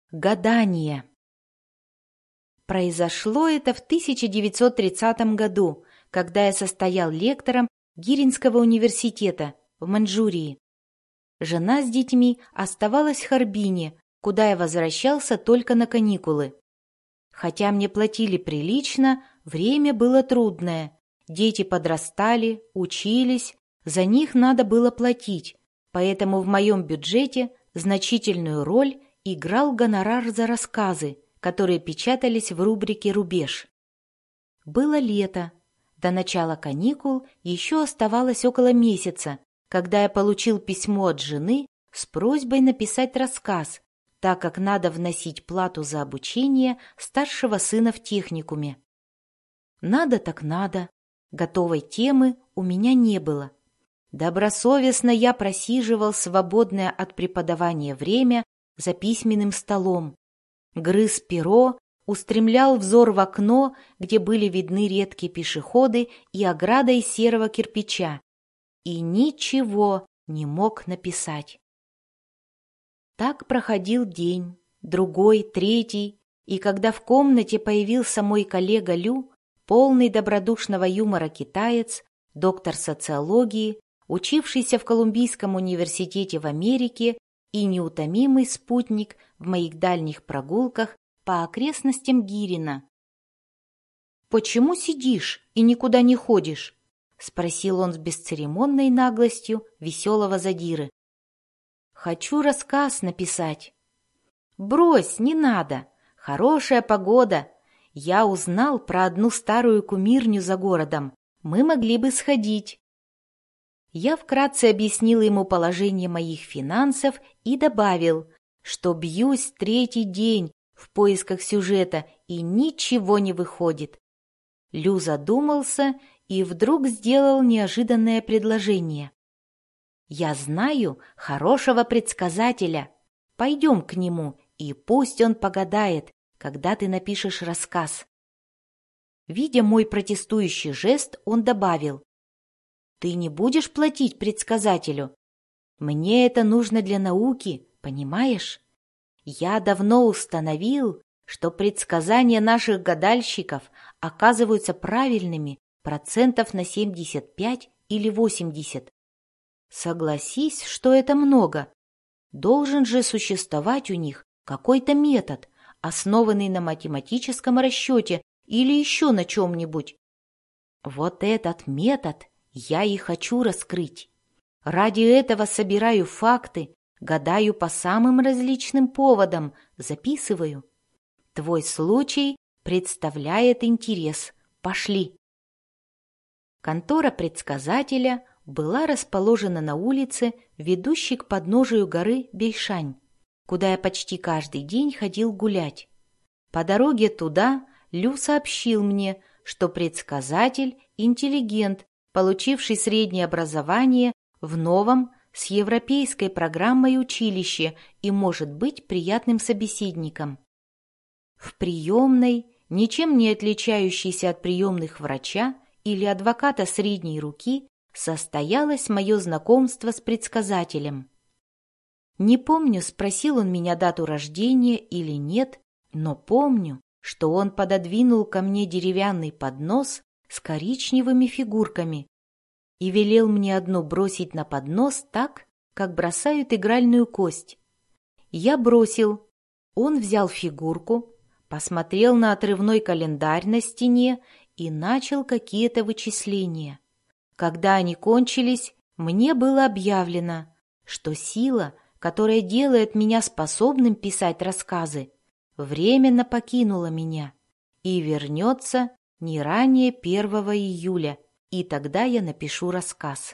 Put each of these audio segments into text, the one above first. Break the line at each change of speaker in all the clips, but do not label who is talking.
Гадание. Произошло это в 1930 году, когда я состоял лектором Гиринского университета в Маньчжурии. Жена с детьми оставалась в Харбине, куда я возвращался только на каникулы. Хотя мне платили прилично, время было трудное. Дети подрастали, учились, за них надо было платить, поэтому в моем бюджете значительную роль играл гонорар за рассказы, которые печатались в рубрике «Рубеж». Было лето. До начала каникул еще оставалось около месяца, когда я получил письмо от жены с просьбой написать рассказ, так как надо вносить плату за обучение старшего сына в техникуме. Надо так надо. Готовой темы у меня не было. Добросовестно я просиживал свободное от преподавания время за письменным столом, грыз перо, устремлял взор в окно, где были видны редкие пешеходы и ограда из серого кирпича, и ничего не мог написать. Так проходил день, другой, третий, и когда в комнате появился мой коллега Лю, полный добродушного юмора китаец, доктор социологии, учившийся в Колумбийском университете в Америке и неутомимый спутник в моих дальних прогулках по окрестностям Гирина. «Почему сидишь и никуда не ходишь?» — спросил он с бесцеремонной наглостью веселого задиры. «Хочу рассказ написать». «Брось, не надо. Хорошая погода. Я узнал про одну старую кумирню за городом. Мы могли бы сходить». Я вкратце объяснил ему положение моих финансов и добавил, что бьюсь третий день в поисках сюжета и ничего не выходит. Лю задумался и вдруг сделал неожиданное предложение. «Я знаю хорошего предсказателя. Пойдем к нему, и пусть он погадает, когда ты напишешь рассказ». Видя мой протестующий жест, он добавил: «Ты не будешь платить предсказателю? Мне это нужно для науки, понимаешь? Я давно установил, что предсказания наших гадальщиков оказываются правильными процентов на 75 или 80. Согласись, что это много. Должен же существовать у них какой-то метод, основанный на математическом расчете или еще на чем-нибудь. Вот этот метод я и хочу раскрыть. Ради этого собираю факты, гадаю по самым различным поводам, записываю. Твой случай представляет интерес. Пошли». Контора предсказателя была расположена на улице, ведущей к подножию горы Бейшань, куда я почти каждый день ходил гулять. По дороге туда Лю сообщил мне, что предсказатель – интеллигент, получивший среднее образование в новом с европейской программой училище и может быть приятным собеседником. В приемной, ничем не отличающейся от приемных врача или адвоката средней руки, состоялось мое знакомство с предсказателем. Не помню, спросил он меня дату рождения или нет, но помню, что он пододвинул ко мне деревянный поднос с коричневыми фигурками и велел мне одну бросить на поднос так, как бросают игральную кость. Я бросил. Он взял фигурку, посмотрел на отрывной календарь на стене и начал какие-то вычисления. Когда они кончились, мне было объявлено, что сила, которая делает меня способным писать рассказы, временно покинула меня и вернется не ранее 1 июля, и тогда я напишу рассказ.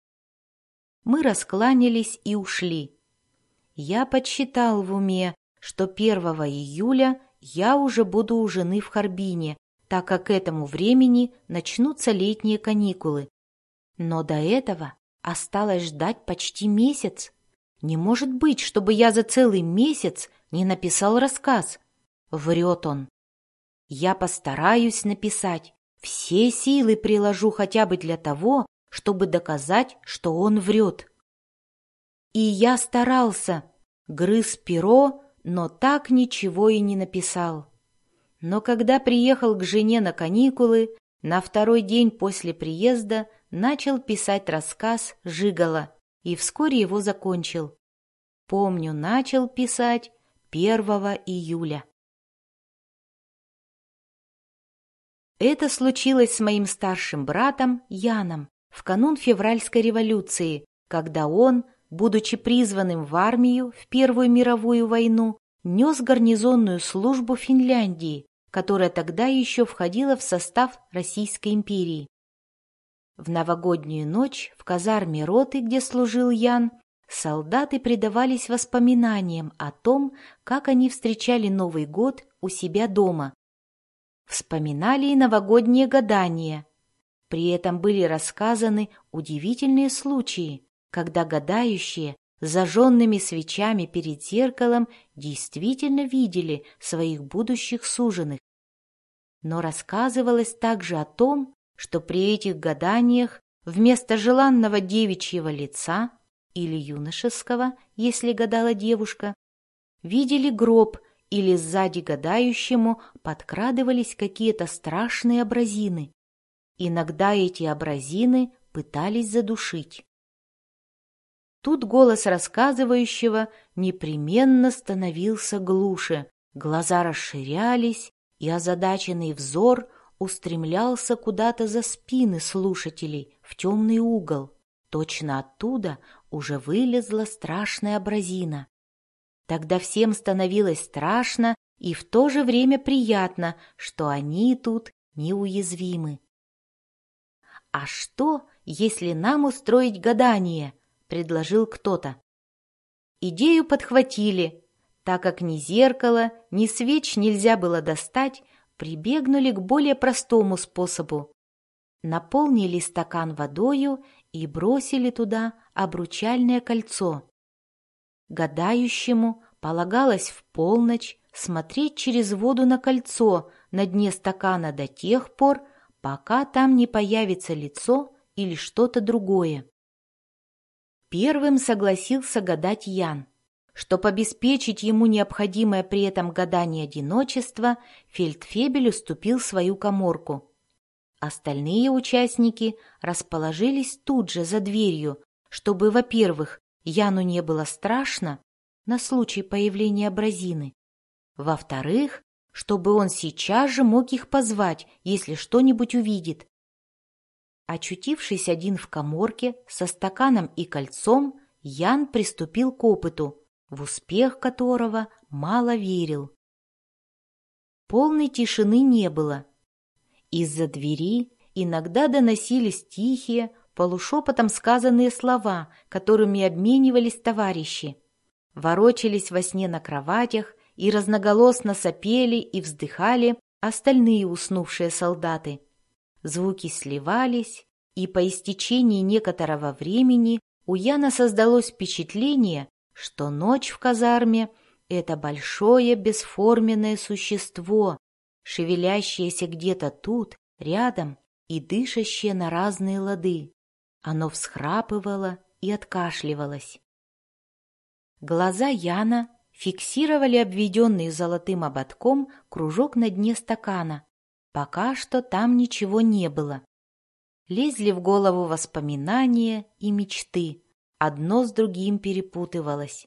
Мы раскланялись и ушли. Я подсчитал в уме, что 1 июля я уже буду у жены в Харбине, так как к этому времени начнутся летние каникулы. Но до этого осталось ждать почти месяц. Не может быть, чтобы я за целый месяц не написал рассказ. Врет он. Я постараюсь написать. Все силы приложу хотя бы для того, чтобы доказать, что он врет. И я старался, грыз перо, но так ничего и не написал. Но когда приехал к жене на каникулы, на второй день после приезда начал писать рассказ «Жигало» и вскоре его закончил. Помню, начал писать 1 июля. Это случилось с моим старшим братом Яном в канун Февральской революции, когда он, будучи призванным в армию в Первую мировую войну, нес гарнизонную службу Финляндии, которая тогда еще входила в состав Российской империи. В новогоднюю ночь в казарме роты, где служил Ян, солдаты предавались воспоминаниям о том, как они встречали Новый год у себя дома. Вспоминали и новогодние гадания. При этом были рассказаны удивительные случаи, когда гадающие с зажженными свечами перед зеркалом действительно видели своих будущих суженых. Но рассказывалось также о том, что при этих гаданиях вместо желанного девичьего лица или юношеского, если гадала девушка, видели гроб или сзади гадающему подкрадывались какие-то страшные образины. Иногда эти образины пытались задушить. Тут голос рассказывающего непременно становился глуше, глаза расширялись, и озадаченный взор устремлялся куда-то за спины слушателей в темный угол. Точно оттуда уже вылезла страшная образина. Тогда всем становилось страшно и в то же время приятно, что они тут неуязвимы. «А что, если нам устроить гадание?» — предложил кто-то. Идею подхватили. Так как ни зеркала, ни свеч нельзя было достать, прибегнули к более простому способу. Наполнили стакан водою и бросили туда обручальное кольцо. Гадающему полагалось в полночь смотреть через воду на кольцо на дне стакана до тех пор, пока там не появится лицо или что-то другое. Первым согласился гадать Ян. Чтобы обеспечить ему необходимое при этом гадание одиночество, фельдфебель уступил свою каморку. Остальные участники расположились тут же за дверью, чтобы, во-первых, Яну не было страшно на случай появления образины, во-вторых, чтобы он сейчас же мог их позвать, если что-нибудь увидит. Очутившись один в каморке со стаканом и кольцом, Ян приступил к опыту, в успех которого мало верил. Полной тишины не было. Из-за двери иногда доносились тихие, полушепотом сказанные слова, которыми обменивались товарищи. Ворочались во сне на кроватях и разноголосно сопели и вздыхали остальные уснувшие солдаты. Звуки сливались, и по истечении некоторого времени у Яна создалось впечатление, что ночь в казарме — это большое бесформенное существо, шевелящееся где-то тут, рядом, и дышащее на разные лады. Оно всхрапывало и откашливалось. Глаза Яна фиксировали обведенный золотым ободком кружок на дне стакана. Пока что там ничего не было. Лезли в голову воспоминания и мечты, одно с другим перепутывалось.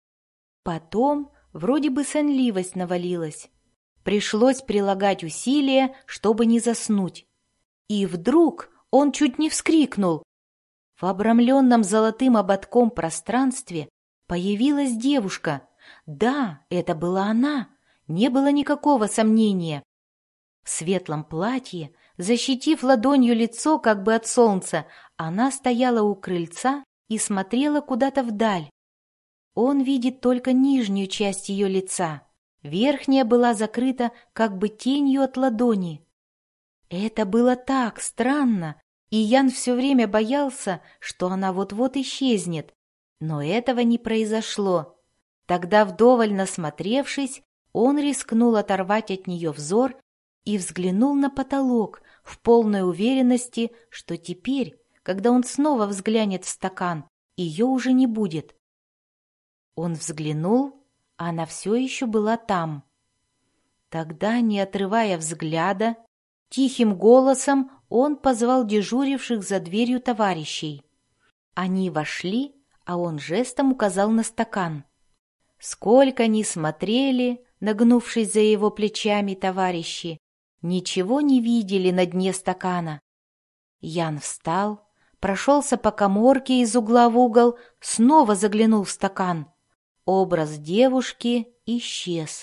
Потом вроде бы сонливость навалилась. Пришлось прилагать усилия, чтобы не заснуть. И вдруг он чуть не вскрикнул. В обрамленном золотым ободком пространстве появилась девушка. Да, это была она, не было никакого сомнения. В светлом платье, защитив ладонью лицо как бы от солнца, она стояла у крыльца и смотрела куда-то вдаль. Он видит только нижнюю часть ее лица. Верхняя была закрыта как бы тенью от ладони. Это было так странно, и Ян все время боялся, что она вот-вот исчезнет. Но этого не произошло. Тогда, вдоволь насмотревшись, он рискнул оторвать от нее взор и взглянул на потолок в полной уверенности, что теперь, когда он снова взглянет в стакан, ее уже не будет. Он взглянул, она все еще была там. Тогда, не отрывая взгляда, тихим голосом он позвал дежуривших за дверью товарищей. Они вошли, а он жестом указал на стакан. Сколько ни смотрели, нагнувшись за его плечами товарищи, ничего не видели на дне стакана. Ян встал, прошелся по каморке из угла в угол, снова заглянул в стакан. Образ девушки исчез.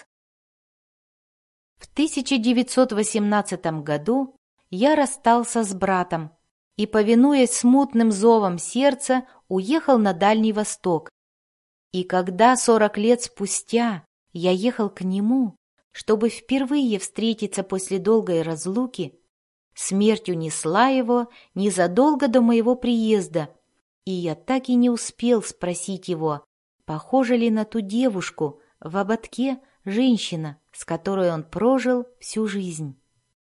В 1918 году я расстался с братом и, повинуясь смутным зовам сердца, уехал на Дальний Восток. И когда 40 лет спустя я ехал к нему, чтобы впервые встретиться после долгой разлуки, смерть унесла его незадолго до моего приезда, и я так и не успел спросить его, похожа ли на ту девушку в ободке женщина, с которой он прожил всю жизнь.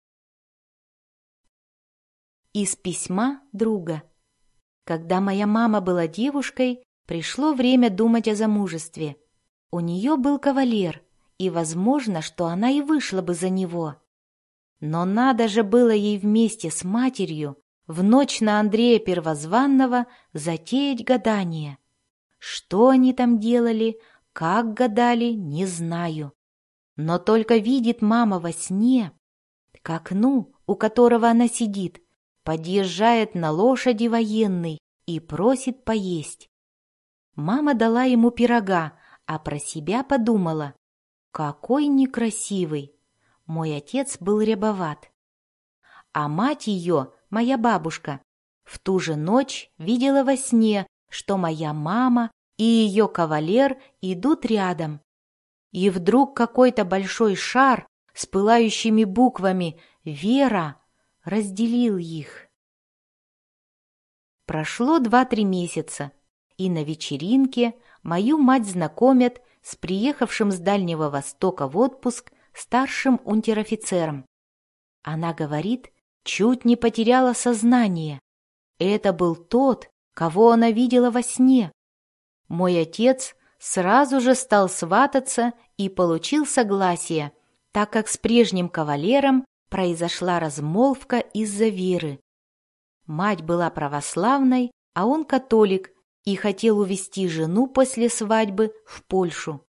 Из письма друга. Когда моя мама была девушкой, пришло время думать о замужестве. У нее был кавалер, и возможно, что она и вышла бы за него. Но надо же было ей вместе с матерью в ночь на Андрея Первозванного затеять гадание. Что они там делали, как гадали, не знаю. Но только видит мама во сне, к окну, у которого она сидит, подъезжает на лошади военный и просит поесть. Мама дала ему пирога, а про себя подумала: какой некрасивый. Мой отец был рябоват. А мать ее, моя бабушка, в ту же ночь видела во сне, что моя мама и ее кавалер идут рядом. И вдруг какой-то большой шар с пылающими буквами «Вера» разделил их. Прошло 2-3 месяца, и на вечеринке мою мать знакомят с приехавшим с Дальнего Востока в отпуск старшим унтер-офицером. Она говорит, чуть не потеряла сознание. Это был тот, кого она видела во сне. Мой отец сразу же стал свататься и получил согласие, так как с прежним кавалером произошла размолвка из-за веры. Мать была православной, а он католик и хотел увезти жену после свадьбы в Польшу.